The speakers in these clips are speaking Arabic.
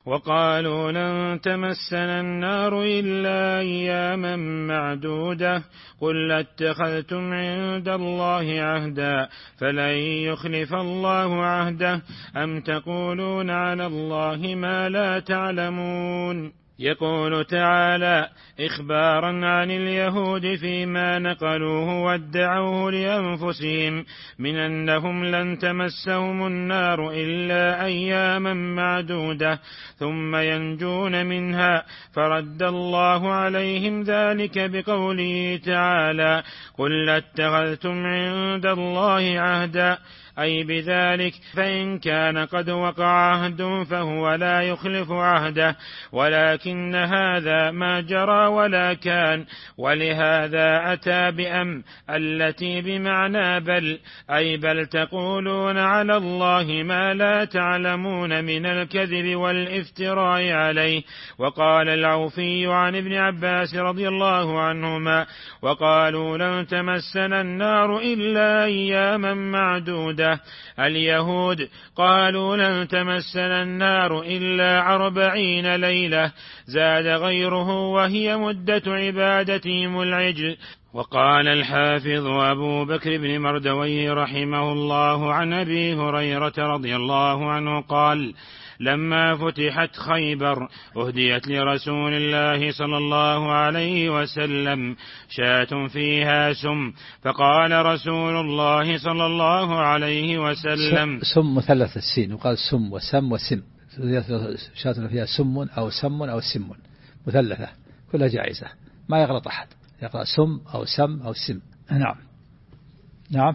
وقالوا لن تمسنا النار إلا أياما معدودة قل اتخذتم عند الله عهدا فلن يخلف الله عهده أم تقولون على الله ما لا تعلمون. يقول تعالى إخبارا عن اليهود فيما نقلوه وادعوه لأنفسهم من أنهم لن تمسهم النار إلا أياما معدودة ثم ينجون منها، فرد الله عليهم ذلك بقوله تعالى قل اتخذتم عند الله عهدا، أي بذلك فإن كان قد وقع عهد فهو لا يخلف عهده، ولكن هذا ما جرى ولا كان، ولهذا أتى بأم التي بمعنى بل، أي بل تقولون على الله ما لا تعلمون من الكذب والافتراء عليه. وقال العوفي عن ابن عباس رضي الله عنهما وقالوا لن تمسنا النار إلا أياما معدودة. اليهود قالوا لن تمسنا النار إلا 40 ليلة، زاد غيره وهي مدة عبادتهم العجل. وقال الحافظ أبو بكر بن مردويه رحمه الله عن أبي هريرة رضي الله عنه قال لما فتحت خيبر أهديت لرسول الله صلى الله عليه وسلم شاة فيها سم، فقال رسول الله صلى الله عليه وسلم سم مثلث السين، وقال سم وسم وسم، شاة فيها سم أو سم أو سم مثلثة كلها جائزة، ما يغلط أحد، يقرأ سم أو سم أو سم. نعم نعم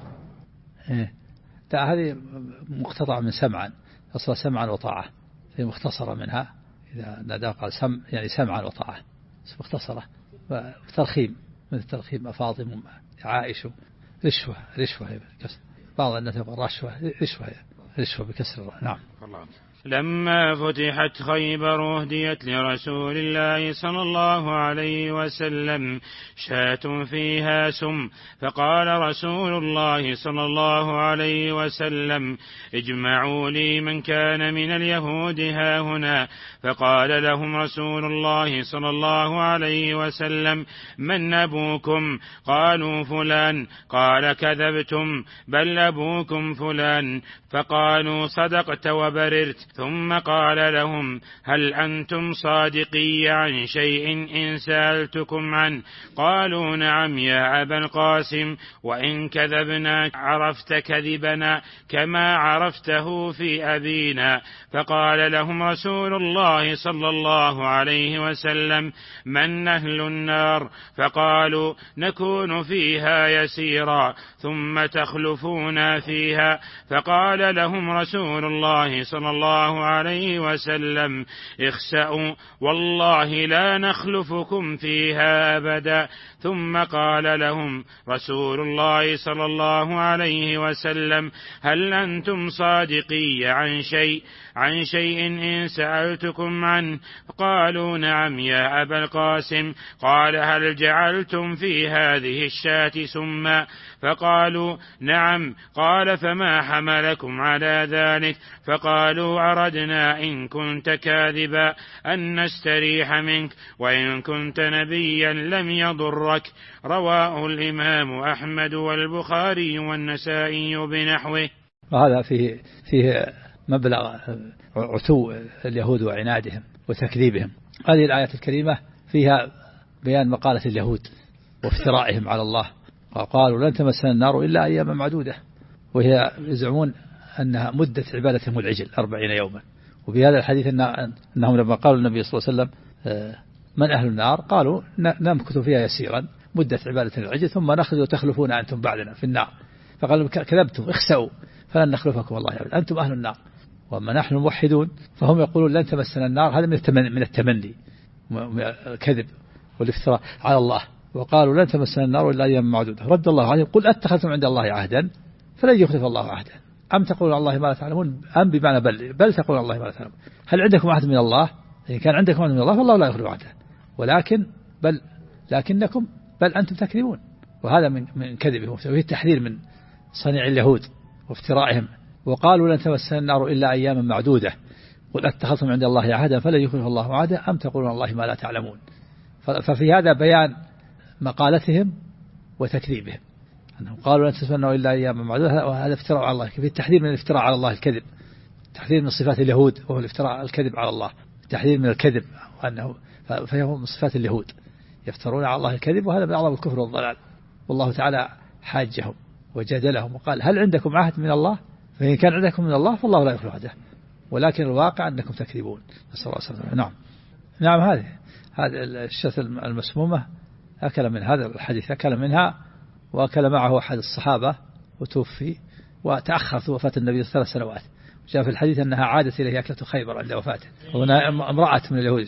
هذه مقتطع من سمعا، أصلا سمعا وطاعة، هي مختصرة منها، إذا نادى قال سم يعني سمعا وطاعة مختصرة، وترخيم مثل ترخيم أفاضل عائشة رشوة بعض الناس يقول رشوة بكسر. نعم. لما فتحت خيبر أهديت لرسول الله صلى الله عليه وسلم شاة فيها سم، فقال رسول الله صلى الله عليه وسلم اجمعوا لي من كان من اليهود هاهنا، فقال لهم رسول الله صلى الله عليه وسلم من أبوكم؟ قالوا فلان، قال كذبتم بل أبوكم فلان، فقالوا صدقت وبررت، ثم قال لهم هل أنتم صادقي عن شيء إن سألتكم عنه؟ قالوا نعم يا أبا القاسم، وإن كذبنا عرفت كذبنا كما عرفته في أبينا. فقال لهم رسول الله صلى الله عليه وسلم من أهل النار؟ فقالوا نكون فيها يسيرا ثم تخلفون فيها. فقال لهم رسول الله صلى الله عليه وسلم اخسأوا والله لا نخلفكم فيها أبدا. ثم قال لهم رسول الله صلى الله عليه وسلم هل أنتم صادقي عن شيء إن سألتكم عنه؟ قالوا نعم يا أبا القاسم. قال هل جعلتم في هذه الشاة سما؟ فقالوا نعم. قال فما حملكم على ذلك؟ فقالوا أردنا إن كنت كاذبا أن نستريح منك، وإن كنت نبيا لم يضرك. رواه الإمام أحمد والبخاري والنسائي بنحوه. وهذا فيه مبلغ عتو اليهود وعنادهم وتكذيبهم. هذه الآية الكريمة فيها بيان مقالة اليهود وافترائهم على الله، وقالوا لن تمسنا النار إلا أياما معدودة، وهي يزعمون أنها مدة عبادتهم العجل 40 يوما. وفي هذا الحديث أنهم لما قالوا النبي صلى الله عليه وسلم من أهل النار؟ قالوا نمكث فيها يسيرا مدة عبادة العجل ثم نخرج وتخلفون أنتم بعدنا في النار. فقالوا كذبتم اخسأوا فلن نخلفكم والله أبدا، أنتم أهل النار وأما نحن موحدون. فهم يقولون لن تمسنا النار، هذا من التمني الكذب والافتراء على الله. وقالوا لن تمسنا النار إلا أياما معدودة. رد الله عليهم قل أتخذتم عند الله عهدا فلن يخلف الله عهدا أم تقولون الله ما لا تعلمون؟ أم بمعنى بل تقولون الله ما لا تعلمون. هل عندكم عهد من الله؟ إن كان عندكم عهد من الله فالله لا يخلف عهده، ولكن لكنكم أنتم تكذبون. وهذا من كذبهم، وهي التحذير من صنيع اليهود وافترائهم. وقالوا لن تمسنا النار إلا أياما معدودة قل اتخذتم عند الله عهدا فلن يخلف الله عهده أم تقولون الله ما لا تعلمون. ففي هذا بيان مقالتهم وتكذيبهم، أنهم قالوا لن تسمعوا إلا أياما معدودة، وهذا افتراء على الله. في التحذير من الافتراء على الله الكذب، التحذير من صفات اليهود وهو الافتراء الكذب على الله، التحذير من الكذب وأنه فهو من صفات اليهود، يفترون على الله الكذب، وهذا من أعظم الكفر والضلال. والله تعالى حاجهم وجادلهم وقال هل عندكم عهد من الله؟ فإن كان عندكم من الله فالله لا يخلف عهده، ولكن الواقع أنكم تكذبون. نسأل الله السلامة. نعم هذه الشاة المسمومة أكل من هذا الحديث، أكل منها وأكل معه أحد الصحابة وتوفي، وتأخرت وفاة النبي 3 سنوات. جاء في الحديث أنها عادت إليه أكلة خيبر عند وفاته. هنا امرأة من اليهود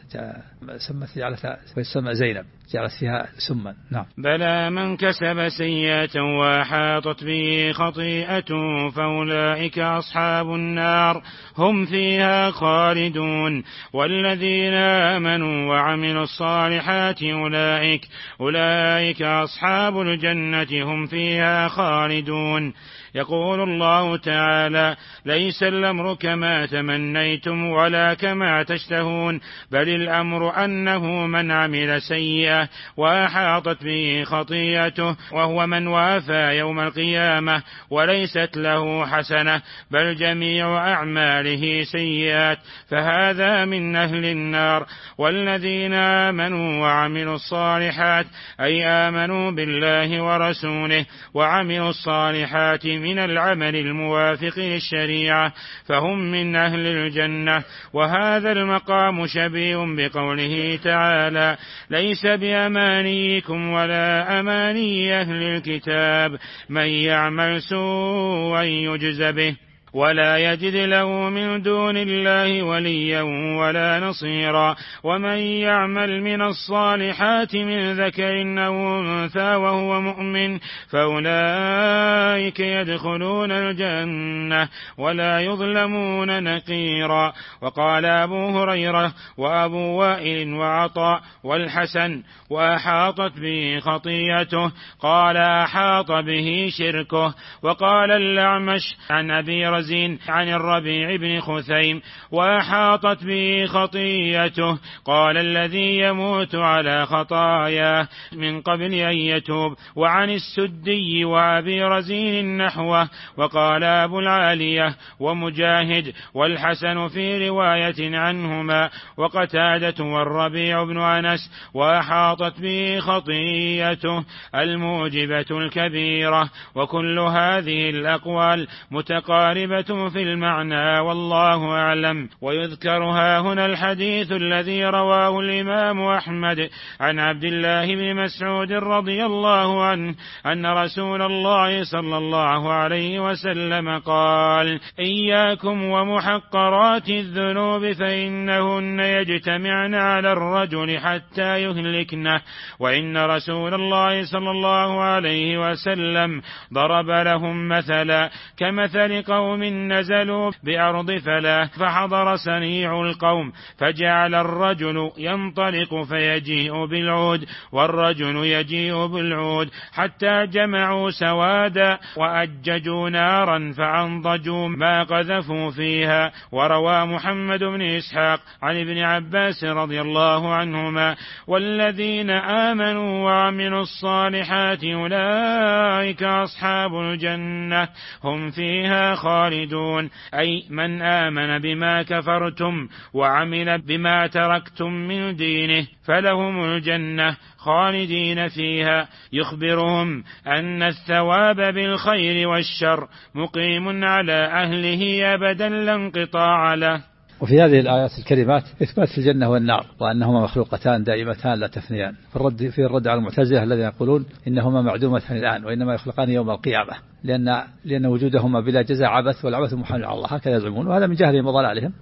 سمت زينب جعلت فيها سما. نعم. بلى من كسب سيئة وحاطت به خطيئته فأولئك أصحاب النار هم فيها خالدون، والذين آمنوا وعملوا الصالحات أولئك أصحاب الجنة هم فيها خالدون. يقول الله تعالى ليس الأمر كما تمنيتم ولا كما تشتهون، بل الأمر أنه من عمل سيئة وأحاطت به خطيئته وهو من وافى يوم القيامة وليست له حسنة بل جميع أعماله سيئات فهذا من أهل النار. والذين آمنوا وعملوا الصالحات أي آمنوا بالله ورسوله وعملوا الصالحات من العمل الموافق للشريعة فهم من أهل الجنة. وهذا المقام شبيه بقوله تعالى ليس بأمانيكم ولا أماني أهل الكتاب من يعمل سوءا يجز به ولا يجد له من دون الله وليا ولا نصيرا. ومن يعمل من الصالحات من ذكر أو أنثى وهو مؤمن فأولئك يدخلون الجنة ولا يظلمون نقيرا. وقال أبو هريرة وأبو وائل وعطاء والحسن وأحاطت به خطيئته قال أحاط به شركه. وقال الأعمش عن أبي رزين عن الربيع بن خثيم وأحاطت به خطيئته قال الذي يموت على خطاياه من قبل أن يتوب. وعن السدي وأبي رزين نحوه. وقال أبو العالية ومجاهد والحسن في رواية عنهما وقتادة والربيع بن أنس وأحاطت به خطيئته الموجبة الكبيرة. وكل هذه الأقوال متقاربة في المعنى والله أعلم. ويذكرها هنا الحديث الذي رواه الإمام أحمد عن عبد الله بن مسعود رضي الله عنه أن رسول الله صلى الله عليه وسلم قال إياكم ومحقرات الذنوب فإنهن يجتمعن على الرجل حتى يهلكنه. وإن رسول الله صلى الله عليه وسلم ضرب لهم مثلا كمثل قوم نزلوا بأرض فلاة فحضر سنيع القوم فجعل الرجل ينطلق فيجيء بالعود والرجل يجيء بالعود حتى جمعوا سوادا وأججوا نارا فأنضجوا ما قذفوا فيها. وروى محمد بن إسحاق عن ابن عباس رضي الله عنهما والذين آمنوا وعملوا الصالحات أولئك أصحاب الجنة هم فيها خالدون. أي من آمن بما كفرتم وعمل بما تركتم من دينه فلهم الجنة خالدين فيها. يخبرهم أن الثواب بالخير والشر مقيم على أهله أبدا لا انقطاع له. وفي هذه الآيات الكريمات إثبات الجنة والنار وأنهما مخلوقتان دائمتان لا تفنيان. في الرد على المعتزلة الذين يقولون إنهما معدومتان الآن وإنما يخلقان يوم القيامة لأن وجودهما بلا جزاء عبث والعبث محال على الله هكذا يزعمون. وهذا من جهلهم وضلالهم.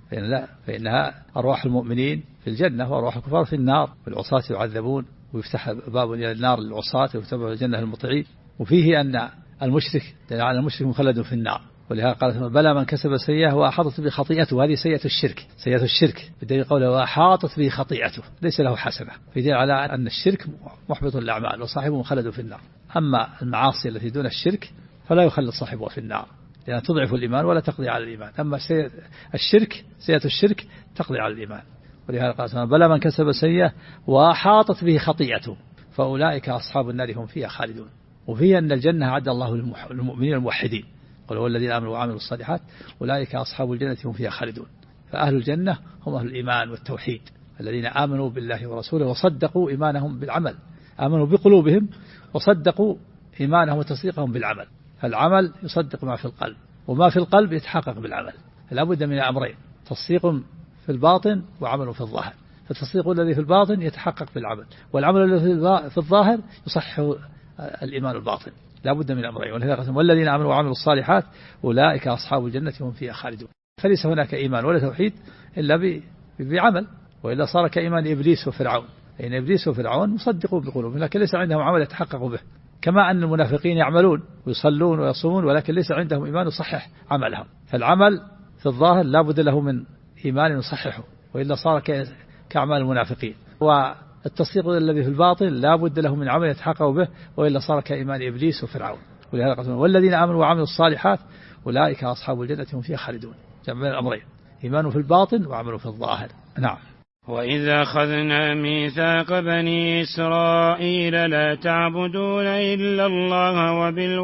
فإنها أرواح المؤمنين في الجنة وأرواح الكفار في النار والعصاة يعذبون ويفتح باب إلى النار للعصاة ويفتح الجنة للمطيعين. وفيه أن المشرك مخلد في النار. ولهذا قال بلى من كسب سيئة وأحاطت بخطيئته. هذه سيئة الشرك بدليل قوله وأحاطت بخطيئته ليس له حسنة فيدل على أن الشرك محبط الأعمال وصاحبه مخلد في النار. أما المعاصي التي دون الشرك فلا يخلد صاحبها في النار لأن تضعف الإيمان ولا تقضي على الإيمان. أما سيئة الشرك تقضي على الإيمان. ولهذا قال بلى من كسب سيئة وأحاطت به خطيئته فأولئك أصحاب النار هم فيها خالدون. وفيها أن الجنة عد الله للمؤمنين الموحدين، قل هو الذين آمنوا وعملوا الصالحات أولئك أصحاب الجنة هم فيها خالدون. فأهل الجنة هم أهل الإيمان والتوحيد الذين آمنوا بالله ورسوله وصدقوا إيمانهم بالعمل، آمنوا بقلوبهم وصدقوا إيمانهم وتصديقهم بالعمل. فالعمل يصدق ما في القلب، وما في القلب يتحقق بالعمل. فلا بد من أمرين: تصديق في الباطن وعمل في الظاهر. فالتصديق الذي في الباطن يتحقق بالعمل، والعمل الذي في الظاهر يصحح الإيمان الباطن. لا بد من أمرين. ولهذا قال والذين آمنوا وعملوا الصالحات أولئك أصحاب الجنة هم فيها خالدون. فليس هناك إيمان ولا توحيد إلا بعمل، وإلا صار كإيمان إبليس وفرعون. إن إبليس وفرعون يصدقوا بقلوبهم لكن ليس عندهم عمل يتحقق به، كما أن المنافقين يعملون ويصلون ويصومون ولكن ليس عندهم إيمان يصحح عملهم. فالعمل في الظاهر لا بد له من إيمان يصححه، وإلا صار كأعمال المنافقين. والتصديق الذي في الباطن لا بد له من عمل يتحقق به، وإلا صار كإيمان إبليس وفرعون. ولهذا قال والذين آمنوا وعملوا الصالحات أولئك أصحاب الجنة هم فيها خالدون. جمع الأمرين: إيمان في الباطن وعمل في الظاهر. نعم. وإذا أخذنا ميثاق بني إسرائيل لا تعبدون إلا الله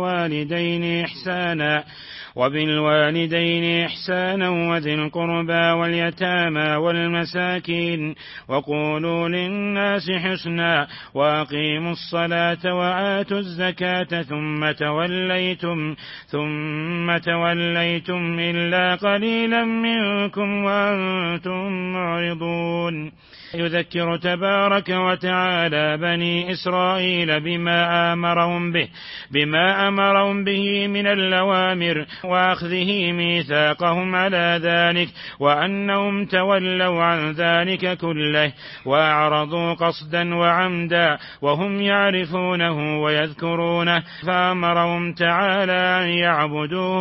وبالوالدين إحسانا وذي القربى واليتامى والمساكين وقولوا للناس حسنا وأقيموا الصلاة وآتوا الزكاة ثم توليتم إلا قليلا منكم وأنتم معرضون. يذكر تبارك وتعالى بني إسرائيل بما أمرهم به من الأوامر وأخذه ميثاقهم على ذلك، وأنهم تولوا عن ذلك كله وأعرضوا قصدا وعمدا وهم يعرفونه ويذكرونه، فأمرهم تعالى أن يعبدوه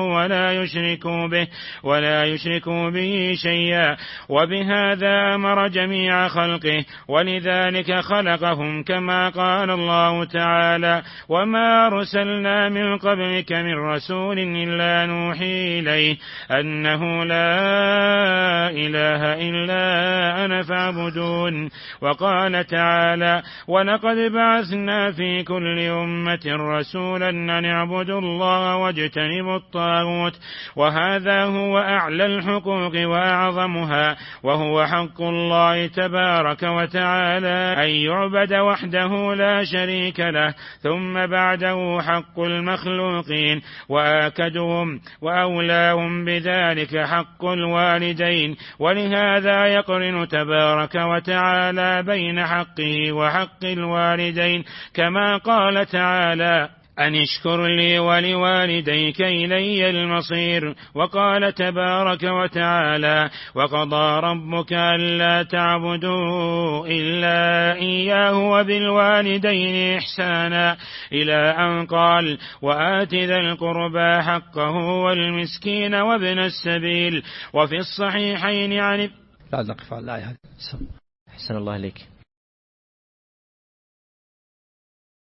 ولا يشركوا به شيئا. وبهذا أمر جميع خلقه، ولذلك خلقهم كما قال الله تعالى وما أرسلنا من قبلك من رسول إلا نوحي إليه أنه لا إله إلا أنا فاعبدون. وقال تعالى ولقد بعثنا في كل أمة رسولا أن اعبدوا الله واجتنبوا الطاغوت، وهذا هو أعلى الحقوق وأعظمها، وهو حق الله تبارك وتعالى أن يعبد وحده لا شريك له، ثم بعده حق المخلوقين وآكدهم وأولاهم بذلك حق الوالدين. ولهذا يقرن تبارك وتعالى بين حقه وحق الوالدين كما قال تعالى أن اشكر لي ولوالديك إلي المصير. وقال تبارك وتعالى وقضى ربك ألا تعبدوا إلا إياه وبالوالدين إحسانا إلى أن قال وآت ذا القربى حقه والمسكين وابن السبيل. وفي الصحيحين عن لا نقف على الآية. أحسن الله عليك.